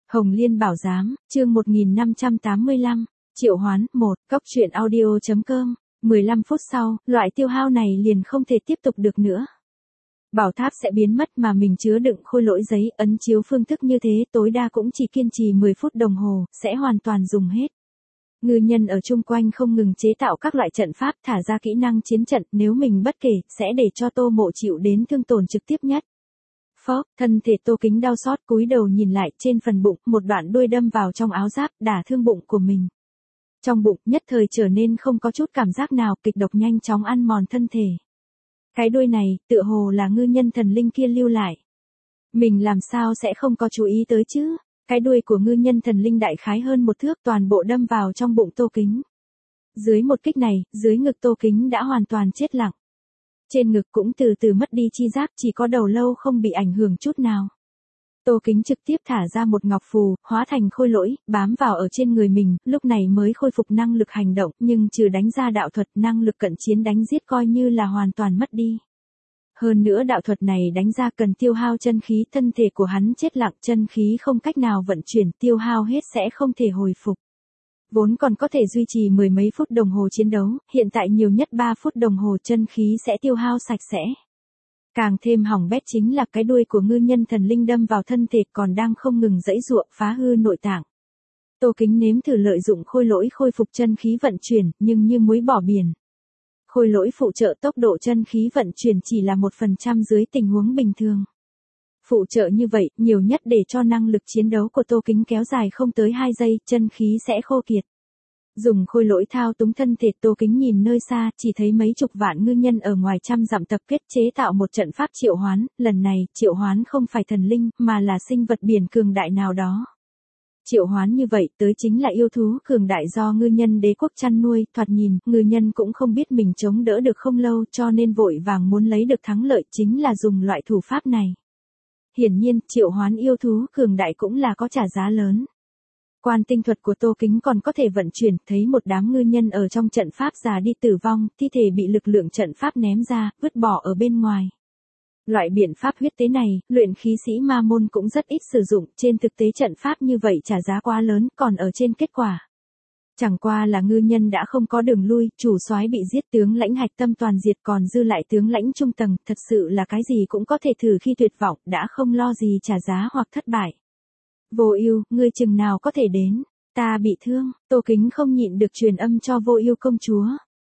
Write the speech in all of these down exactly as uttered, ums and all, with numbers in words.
Hồng Liên Bảo Giám, chương một nghìn năm trăm tám mươi lăm, triệu hoán, một, cốc truyện audio chấm com, mười lăm phút sau, loại tiêu hao này liền không thể tiếp tục được nữa. Bảo tháp sẽ biến mất mà mình chứa đựng khôi lỗi giấy, ấn chiếu phương thức như thế tối đa cũng chỉ kiên trì mười phút đồng hồ, sẽ hoàn toàn dùng hết. Ngư nhân ở chung quanh không ngừng chế tạo các loại trận pháp thả ra kỹ năng chiến trận, nếu mình bất kể, sẽ để cho Tô Mộ chịu đến thương tổn trực tiếp nhất. Phốc, thân thể Tô Kính đau xót cúi đầu nhìn lại trên phần bụng, một đoạn đuôi đâm vào trong áo giáp, đả thương bụng của mình. Trong bụng, nhất thời trở nên không có chút cảm giác nào, kịch độc nhanh chóng ăn mòn thân thể. Cái đuôi này, tựa hồ là ngư nhân thần linh kia lưu lại. Mình làm sao sẽ không có chú ý tới chứ? Cái đuôi của ngư nhân thần linh đại khái hơn một thước toàn bộ đâm vào trong bụng Tô Kính. Dưới một kích này, dưới ngực Tô Kính đã hoàn toàn chết lặng. Trên ngực cũng từ từ mất đi chi giác, chỉ có đầu lâu không bị ảnh hưởng chút nào. Tô Kính trực tiếp thả ra một ngọc phù, hóa thành khôi lỗi, bám vào ở trên người mình, lúc này mới khôi phục năng lực hành động, nhưng trừ đánh ra đạo thuật, năng lực cận chiến đánh giết coi như là hoàn toàn mất đi. Hơn nữa đạo thuật này đánh ra cần tiêu hao chân khí, thân thể của hắn chết lặng, chân khí không cách nào vận chuyển, tiêu hao hết sẽ không thể hồi phục. Vốn còn có thể duy trì mười mấy phút đồng hồ chiến đấu, hiện tại nhiều nhất ba phút đồng hồ chân khí sẽ tiêu hao sạch sẽ. Càng thêm hỏng bét chính là cái đuôi của ngư nhân thần linh đâm vào thân thể còn đang không ngừng giãy giụa phá hư nội tạng. Tô Kính nếm thử lợi dụng khôi lỗi khôi phục chân khí vận chuyển, nhưng như muối bỏ biển. Khôi lỗi phụ trợ tốc độ chân khí vận chuyển chỉ là một phần trăm dưới tình huống bình thường. Phụ trợ như vậy, nhiều nhất để cho năng lực chiến đấu của Tô Kính kéo dài không tới hai giây, chân khí sẽ khô kiệt. Dùng khôi lỗi thao túng thân thể, Tô Kính nhìn nơi xa, chỉ thấy mấy chục vạn ngư nhân ở ngoài trăm dặm tập kết chế tạo một trận pháp triệu hoán, lần này, triệu hoán không phải thần linh, mà là sinh vật biển cường đại nào đó. Triệu hoán như vậy, tới chính là yêu thú cường đại do ngư nhân đế quốc chăn nuôi, thoạt nhìn, ngư nhân cũng không biết mình chống đỡ được không lâu cho nên vội vàng muốn lấy được thắng lợi chính là dùng loại thủ pháp này. Hiển nhiên, triệu hoán yêu thú cường đại cũng là có trả giá lớn. Quan tinh thuật của Tô Kính còn có thể vận chuyển, thấy một đám ngư nhân ở trong trận pháp già đi tử vong, thi thể bị lực lượng trận pháp ném ra, vứt bỏ ở bên ngoài. Loại biện pháp huyết tế này, luyện khí sĩ ma môn cũng rất ít sử dụng, trên thực tế trận pháp như vậy trả giá quá lớn, còn ở trên kết quả. Chẳng qua là ngư nhân đã không có đường lui, chủ soái bị giết, tướng lãnh hạch tâm toàn diệt, còn dư lại tướng lãnh trung tầng, thật sự là cái gì cũng có thể thử khi tuyệt vọng, đã không lo gì trả giá hoặc thất bại. Vô Ưu, ngươi chừng nào có thể đến? Ta bị thương. Tô Kính không nhịn được truyền âm cho Vô Ưu công chúa.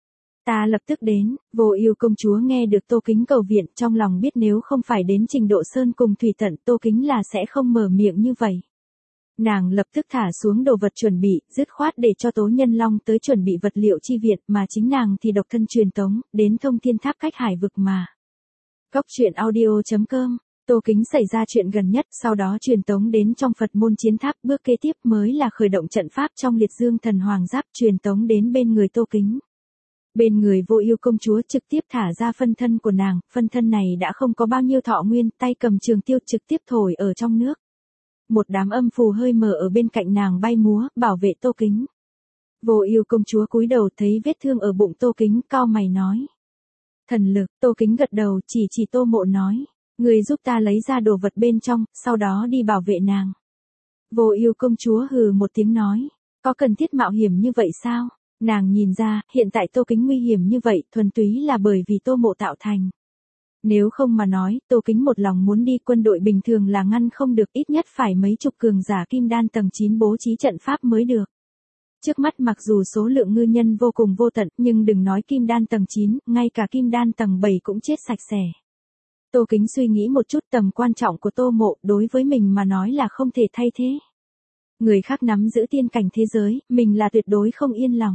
Ta lập tức đến. Vô Ưu công chúa nghe được Tô Kính cầu viện, trong lòng biết nếu không phải đến trình độ sơn cùng thủy tận, Tô Kính là sẽ không mở miệng như vậy. Nàng lập tức thả xuống đồ vật chuẩn bị, dứt khoát để cho Tố Nhân Long tới chuẩn bị vật liệu chi viện, mà chính nàng thì độc thân truyền tống đến Thông Thiên Tháp cách hải vực mà. Cốc truyện audio chấm com. Tô Kính xảy ra chuyện gần nhất, sau đó truyền tống đến trong Phật môn chiến tháp, bước kế tiếp mới là khởi động trận pháp trong liệt dương thần hoàng giáp, truyền tống đến bên người Tô Kính. Bên người Vô Ưu công chúa trực tiếp thả ra phân thân của nàng, phân thân này đã không có bao nhiêu thọ nguyên, tay cầm trường tiêu trực tiếp thổi ở trong nước. Một đám âm phù hơi mờ ở bên cạnh nàng bay múa, bảo vệ Tô Kính. Vô Ưu công chúa cúi đầu thấy vết thương ở bụng Tô Kính, cau mày nói. Thần lực, Tô Kính gật đầu, chỉ chỉ Tô Mộ nói. Người giúp ta lấy ra đồ vật bên trong, sau đó đi bảo vệ nàng. Vô Ưu công chúa hừ một tiếng nói. Có cần thiết mạo hiểm như vậy sao? Nàng nhìn ra, hiện tại Tô Kính nguy hiểm như vậy, thuần túy là bởi vì Tô Mộ tạo thành. Nếu không mà nói, Tô Kính một lòng muốn đi, quân đội bình thường là ngăn không được, ít nhất phải mấy chục cường giả kim đan tầng chín bố trí trận pháp mới được. Trước mắt mặc dù số lượng ngư nhân vô cùng vô tận, nhưng đừng nói kim đan tầng chín, ngay cả kim đan tầng bảy cũng chết sạch sẽ. Tô Kính suy nghĩ một chút, tầm quan trọng của Tô Mộ đối với mình mà nói là không thể thay thế. Người khác nắm giữ tiên cảnh thế giới, mình là tuyệt đối không yên lòng.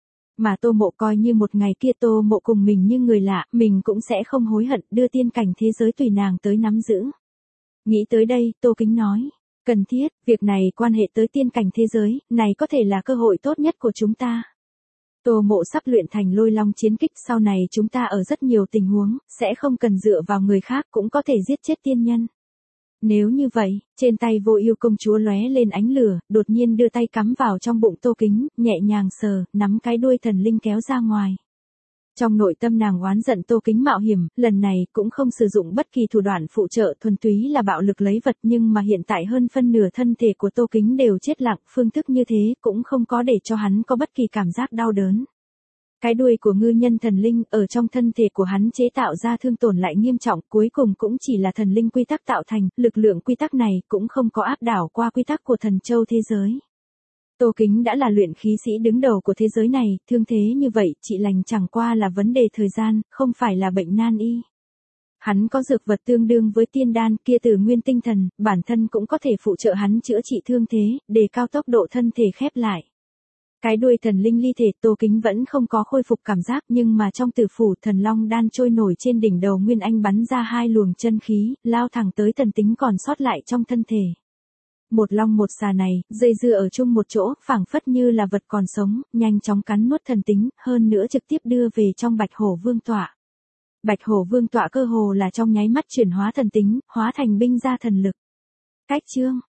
Mà Tô Mộ coi như một ngày kia Tô Mộ cùng mình như người lạ, mình cũng sẽ không hối hận, đưa tiên cảnh thế giới tùy nàng tới nắm giữ. Nghĩ tới đây, Tô Kính nói, cần thiết, việc này quan hệ tới tiên cảnh thế giới, này có thể là cơ hội tốt nhất của chúng ta. Tô Mộ sắp luyện thành Lôi Long chiến kích, sau này chúng ta ở rất nhiều tình huống, sẽ không cần dựa vào người khác cũng có thể giết chết tiên nhân. Nếu như vậy, trên tay Vô Ưu công chúa lóe lên ánh lửa, đột nhiên đưa tay cắm vào trong bụng Tô Kính, nhẹ nhàng sờ, nắm cái đuôi thần linh kéo ra ngoài. Trong nội tâm nàng oán giận Tô Kính mạo hiểm, lần này cũng không sử dụng bất kỳ thủ đoạn phụ trợ, thuần túy là bạo lực lấy vật, nhưng mà hiện tại hơn phân nửa thân thể của Tô Kính đều chết lặng, phương thức như thế cũng không có để cho hắn có bất kỳ cảm giác đau đớn. Cái đuôi của ngư nhân thần linh ở trong thân thể của hắn chế tạo ra thương tổn lại nghiêm trọng, cuối cùng cũng chỉ là thần linh quy tắc tạo thành, lực lượng quy tắc này cũng không có áp đảo qua quy tắc của thần châu thế giới. Tô Kính đã là luyện khí sĩ đứng đầu của thế giới này, thương thế như vậy, trị lành chẳng qua là vấn đề thời gian, không phải là bệnh nan y. Hắn có dược vật tương đương với tiên đan kia từ nguyên tinh thần, bản thân cũng có thể phụ trợ hắn chữa trị thương thế, đề cao tốc độ thân thể khép lại. Cái đuôi thần linh ly thể Tô Kính vẫn không có khôi phục cảm giác, nhưng mà trong tử phủ thần long đan trôi nổi trên đỉnh đầu Nguyên Anh bắn ra hai luồng chân khí, lao thẳng tới thần tính còn sót lại trong thân thể. Một long một xà này, dây dưa ở chung một chỗ, phảng phất như là vật còn sống, nhanh chóng cắn nuốt thần tính, hơn nữa trực tiếp đưa về trong Bạch Hổ Vương tọa. Bạch Hổ Vương tọa cơ hồ là trong nháy mắt chuyển hóa thần tính, hóa thành binh gia thần lực. Cách chương